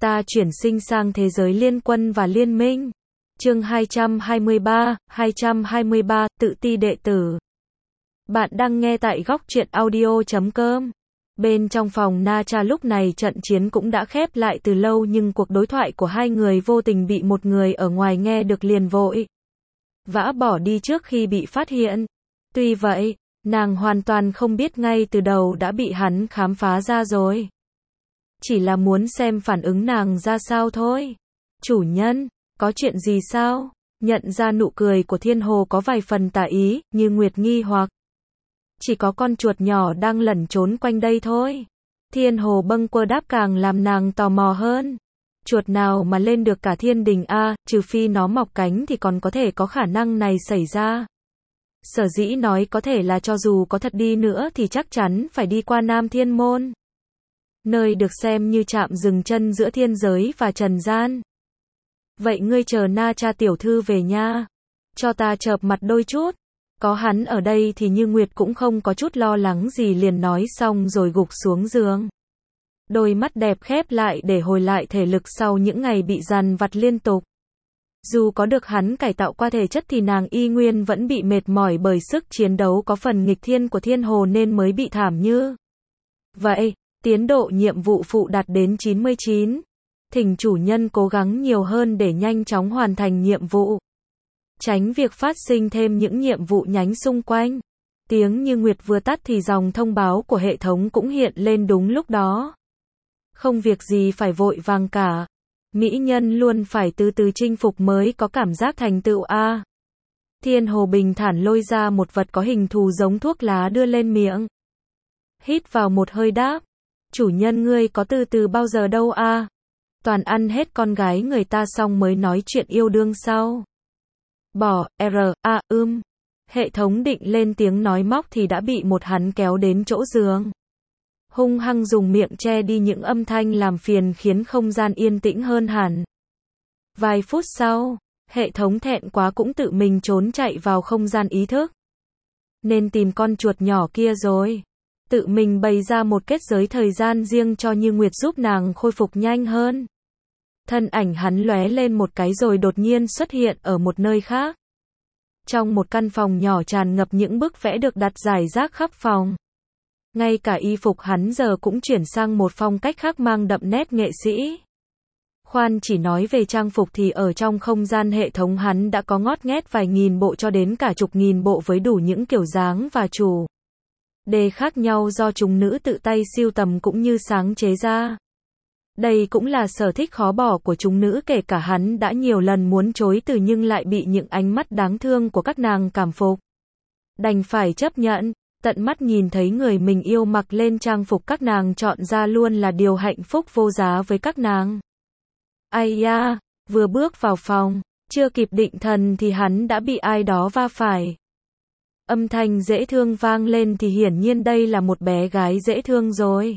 Ta chuyển sinh sang thế giới liên quân và liên minh. Chương 223, tự ti đệ tử. Bạn đang nghe tại góc truyện audio.com. Bên trong phòng Na Cha lúc này trận chiến cũng đã khép lại từ lâu, nhưng cuộc đối thoại của hai người vô tình bị một người ở ngoài nghe được liền vội vã bỏ đi trước khi bị phát hiện. Tuy vậy, nàng hoàn toàn không biết ngay từ đầu đã bị hắn khám phá ra rồi. Chỉ là muốn xem phản ứng nàng ra sao thôi. Chủ nhân, có chuyện gì sao? Nhận ra nụ cười của Thiên Hồ có vài phần tà ý, như Nguyệt nghi hoặc. Chỉ có con chuột nhỏ đang lẩn trốn quanh đây thôi. Thiên Hồ bâng quơ đáp càng làm nàng tò mò hơn. Chuột nào mà lên được cả thiên đình a, trừ phi nó mọc cánh thì còn có thể có khả năng này xảy ra. Sở dĩ nói có thể là cho dù có thật đi nữa thì chắc chắn phải đi qua Nam Thiên Môn, nơi được xem như trạm dừng chân giữa thiên giới và trần gian. Vậy ngươi chờ Na Cha tiểu thư về nha. Cho ta chợp mặt đôi chút. Có hắn ở đây thì Như Nguyệt cũng không có chút lo lắng gì, liền nói xong rồi gục xuống giường. Đôi mắt đẹp khép lại để hồi lại thể lực sau những ngày bị dằn vặt liên tục. Dù có được hắn cải tạo qua thể chất thì nàng y nguyên vẫn bị mệt mỏi bởi sức chiến đấu có phần nghịch thiên của Thiên Hồ nên mới bị thảm như vậy. Tiến độ nhiệm vụ phụ đạt đến 99. Thỉnh chủ nhân cố gắng nhiều hơn để nhanh chóng hoàn thành nhiệm vụ. Tránh việc phát sinh thêm những nhiệm vụ nhánh xung quanh. Tiếng Như Nguyệt vừa tắt thì dòng thông báo của hệ thống cũng hiện lên đúng lúc đó. Không việc gì phải vội vàng cả. Mỹ nhân luôn phải từ từ chinh phục mới có cảm giác thành tựu a. Thiên Hồ bình thản lôi ra một vật có hình thù giống thuốc lá đưa lên miệng. Hít vào một hơi đáp. Chủ nhân ngươi có từ từ bao giờ đâu a. Toàn ăn hết con gái người ta xong mới nói chuyện yêu đương sau. Bỏ, Hệ thống định lên tiếng nói móc thì đã bị một hắn kéo đến chỗ giường. Hung hăng dùng miệng che đi những âm thanh làm phiền khiến không gian yên tĩnh hơn hẳn. Vài phút sau, hệ thống thẹn quá cũng tự mình trốn chạy vào không gian ý thức. Nên tìm con chuột nhỏ kia rồi. Tự mình bày ra một kết giới thời gian riêng cho Như Nguyệt giúp nàng khôi phục nhanh hơn. Thân ảnh hắn lóe lên một cái rồi đột nhiên xuất hiện ở một nơi khác. Trong một căn phòng nhỏ tràn ngập những bức vẽ được đặt rải rác khắp phòng. Ngay cả y phục hắn giờ cũng chuyển sang một phong cách khác mang đậm nét nghệ sĩ. Khoan chỉ nói về trang phục thì ở trong không gian hệ thống hắn đã có ngót nghét vài nghìn bộ cho đến cả chục nghìn bộ với đủ những kiểu dáng và chủ đề khác nhau do chúng nữ tự tay sưu tầm cũng như sáng chế ra. Đây cũng là sở thích khó bỏ của chúng nữ, kể cả hắn đã nhiều lần muốn chối từ nhưng lại bị những ánh mắt đáng thương của các nàng cảm phục. Đành phải chấp nhận, tận mắt nhìn thấy người mình yêu mặc lên trang phục các nàng chọn ra luôn là điều hạnh phúc vô giá với các nàng. Ai da, vừa bước vào phòng, chưa kịp định thần thì hắn đã bị ai đó va phải. Âm thanh dễ thương vang lên thì hiển nhiên đây là một bé gái dễ thương rồi.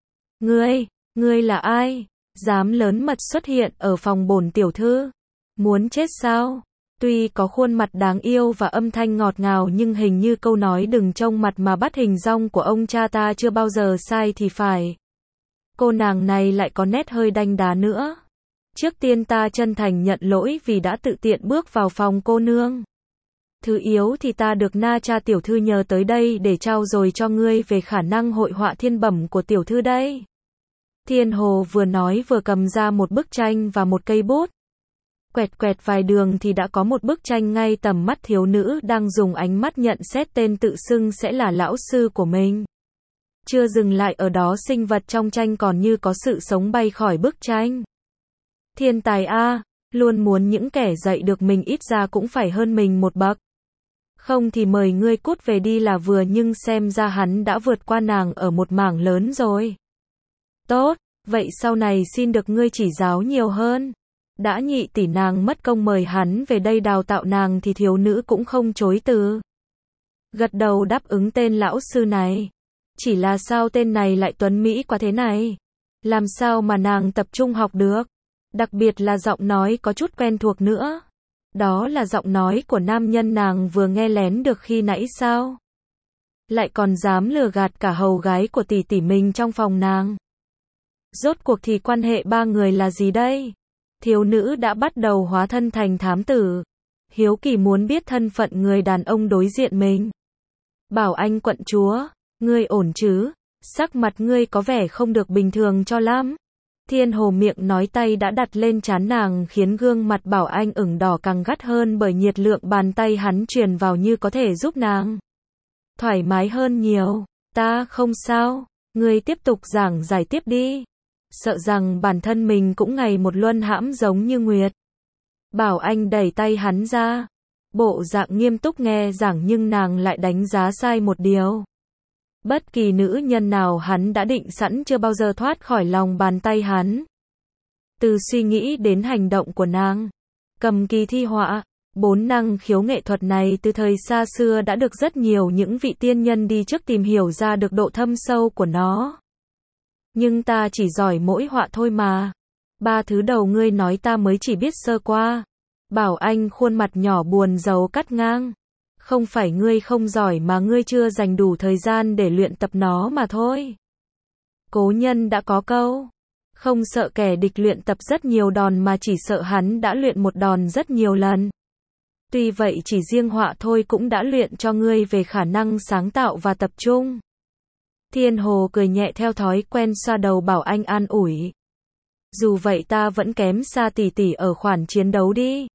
Ngươi là ai? Dám lớn mật xuất hiện ở phòng bổn tiểu thư? Muốn chết sao? Tuy có khuôn mặt đáng yêu và âm thanh ngọt ngào nhưng hình như câu nói đừng trông mặt mà bắt hình dong của ông cha ta chưa bao giờ sai thì phải. Cô nàng này lại có nét hơi đanh đá nữa. Trước tiên ta chân thành nhận lỗi vì đã tự tiện bước vào phòng cô nương. Thứ yếu thì ta được Na Cha tiểu thư nhờ tới đây để trao dồi cho ngươi về khả năng hội họa thiên bẩm của tiểu thư đây. Thiên Hồ vừa nói vừa cầm ra một bức tranh và một cây bút. Quẹt quẹt vài đường thì đã có một bức tranh ngay tầm mắt thiếu nữ đang dùng ánh mắt nhận xét tên tự xưng sẽ là lão sư của mình. Chưa dừng lại ở đó, sinh vật trong tranh còn như có sự sống bay khỏi bức tranh. Thiên tài a, luôn muốn những kẻ dạy được mình ít ra cũng phải hơn mình một bậc. Không thì mời ngươi cút về đi là vừa, nhưng xem ra hắn đã vượt qua nàng ở một mảng lớn rồi. Tốt, vậy sau này xin được ngươi chỉ giáo nhiều hơn. Đã nhị tỷ nàng mất công mời hắn về đây đào tạo nàng thì thiếu nữ cũng không chối từ. Gật đầu đáp ứng tên lão sư này. Chỉ là sao tên này lại tuấn mỹ quá thế này? Làm sao mà nàng tập trung học được? Đặc biệt là giọng nói có chút quen thuộc nữa. Đó là giọng nói của nam nhân nàng vừa nghe lén được khi nãy sao? Lại còn dám lừa gạt cả hầu gái của tỷ tỷ mình trong phòng nàng. Rốt cuộc thì quan hệ ba người là gì đây? Thiếu nữ đã bắt đầu hóa thân thành thám tử. Hiếu kỳ muốn biết thân phận người đàn ông đối diện mình. Bảo Anh quận chúa, ngươi ổn chứ? Sắc mặt ngươi có vẻ không được bình thường cho lắm. Thiên Hồ miệng nói, tay đã đặt lên trán nàng khiến gương mặt Bảo Anh ửng đỏ càng gắt hơn bởi nhiệt lượng bàn tay hắn truyền vào như có thể giúp nàng thoải mái hơn nhiều. Ta không sao, ngươi tiếp tục giảng giải tiếp đi. Sợ rằng bản thân mình cũng ngày một luân hãm giống như Nguyệt. Bảo Anh đẩy tay hắn ra. Bộ dạng nghiêm túc nghe giảng nhưng nàng lại đánh giá sai một điều. Bất kỳ nữ nhân nào hắn đã định sẵn chưa bao giờ thoát khỏi lòng bàn tay hắn. Từ suy nghĩ đến hành động của nàng. Cầm kỳ thi họa, 4 năng khiếu nghệ thuật này từ thời xa xưa đã được rất nhiều những vị tiên nhân đi trước tìm hiểu ra được độ thâm sâu của nó. Nhưng ta chỉ giỏi mỗi họa thôi mà. 3 thứ đầu ngươi nói ta mới chỉ biết sơ qua. Bảo Anh khuôn mặt nhỏ buồn rầu cắt ngang. Không phải ngươi không giỏi mà ngươi chưa dành đủ thời gian để luyện tập nó mà thôi. Cố nhân đã có câu, không sợ kẻ địch luyện tập rất nhiều đòn mà chỉ sợ hắn đã luyện một đòn rất nhiều lần. Tuy vậy chỉ riêng họa thôi cũng đã luyện cho ngươi về khả năng sáng tạo và tập trung. Thiên Hồ cười nhẹ theo thói quen xoa đầu Bảo Anh an ủi. Dù vậy ta vẫn kém xa tỷ tỷ ở khoản chiến đấu đi.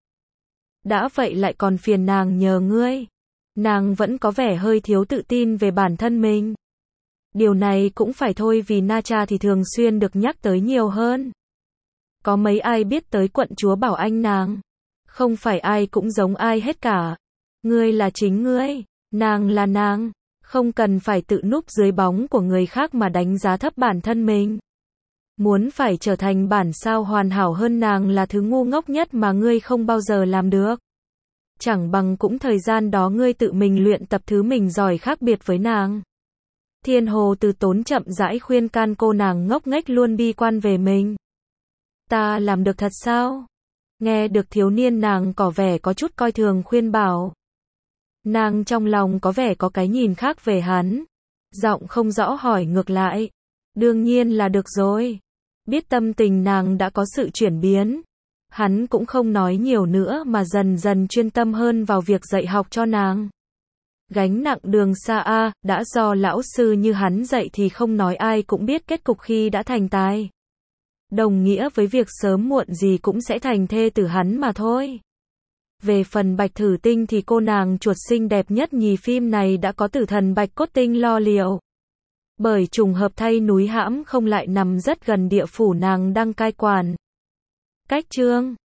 Đã vậy lại còn phiền nàng nhờ ngươi. Nàng vẫn có vẻ hơi thiếu tự tin về bản thân mình. Điều này cũng phải thôi vì Na Cha thì thường xuyên được nhắc tới nhiều hơn. Có mấy ai biết tới quận chúa Bảo Anh nàng. Không phải ai cũng giống ai hết cả. Ngươi là chính ngươi, nàng là nàng. Không cần phải tự núp dưới bóng của người khác mà đánh giá thấp bản thân mình. Muốn phải trở thành bản sao hoàn hảo hơn nàng là thứ ngu ngốc nhất mà ngươi không bao giờ làm được. Chẳng bằng cũng thời gian đó ngươi tự mình luyện tập thứ mình giỏi khác biệt với nàng. Thiên Hồ từ tốn chậm rãi khuyên can cô nàng ngốc nghếch luôn bi quan về mình. Ta làm được thật sao? Nghe được thiếu niên nàng có vẻ có chút coi thường khuyên bảo. Nàng trong lòng có vẻ có cái nhìn khác về hắn. Giọng không rõ hỏi ngược lại. Đương nhiên là được rồi. Biết tâm tình nàng đã có sự chuyển biến. Hắn cũng không nói nhiều nữa mà dần dần chuyên tâm hơn vào việc dạy học cho nàng. Gánh nặng đường xa đã do lão sư như hắn dạy thì không nói ai cũng biết kết cục khi đã thành tài. Đồng nghĩa với việc sớm muộn gì cũng sẽ thành thê tử hắn mà thôi. Về phần Bạch Thử Tinh thì cô nàng chuột xinh đẹp nhất nhì phim này đã có tử thần Bạch Cốt Tinh lo liệu. Bởi trùng hợp thay núi hãm không lại nằm rất gần địa phủ nàng đang cai quản. Cách chương